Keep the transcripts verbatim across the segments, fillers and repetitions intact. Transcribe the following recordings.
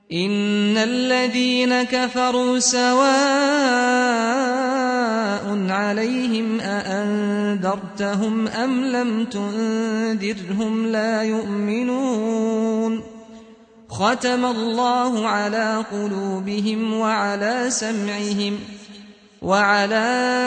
إن الذين كفروا سواء عليهم أأنذرتهم أم لم تنذرهم لا يؤمنون ختم الله على قلوبهم وعلى سمعهم وعلى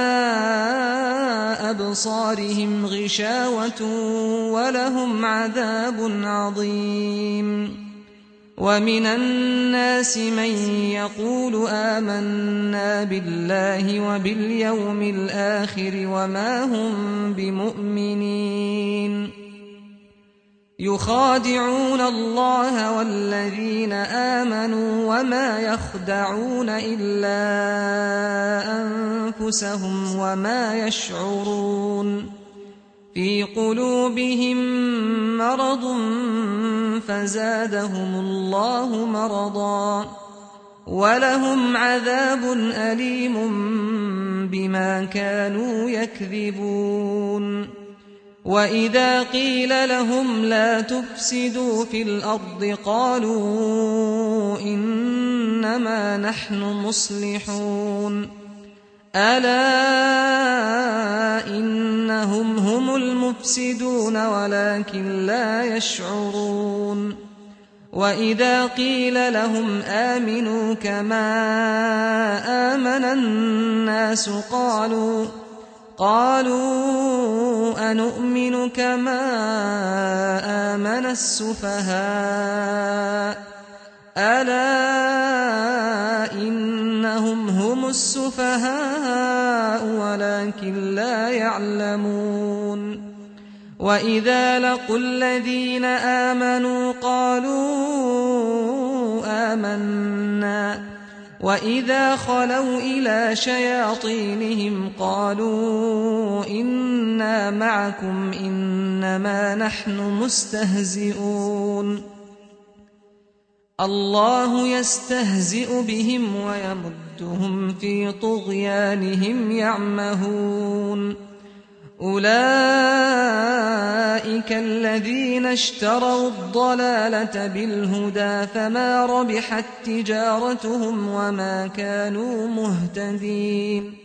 أبصارهم غشاوة ولهم عذاب عظيم ومن الناس من يقول آمنا بالله وباليوم الآخر وما هم بمؤمنين يخادعون الله والذين آمنوا وما يخدعون إلا أنفسهم وما يشعرون في قلوبهم مرض فزادهم الله مرضا ولهم عذاب أليم بما كانوا يكذبون وإذا قيل لهم لا تفسدوا في الأرض قالوا إنما نحن مصلحون ألا إنهم هم المفسدون ولكن لا يشعرون وإذا قيل لهم آمنوا كما آمن الناس قالوا قالوا أنؤمن كما آمن السفهاء ألا إنهم هم السفهاء ولكن لا يعلمون وإذا لقوا الذين آمنوا قالوا آمنا وإذا خلوا إلى شياطينهم قالوا إنا معكم إنما نحن مستهزئون الله يستهزئ بهم ويمدهم في طغيانهم يعمهون أولئك الذين اشتروا الضلالة بالهدى فما ربحت تجارتهم وما كانوا مهتدين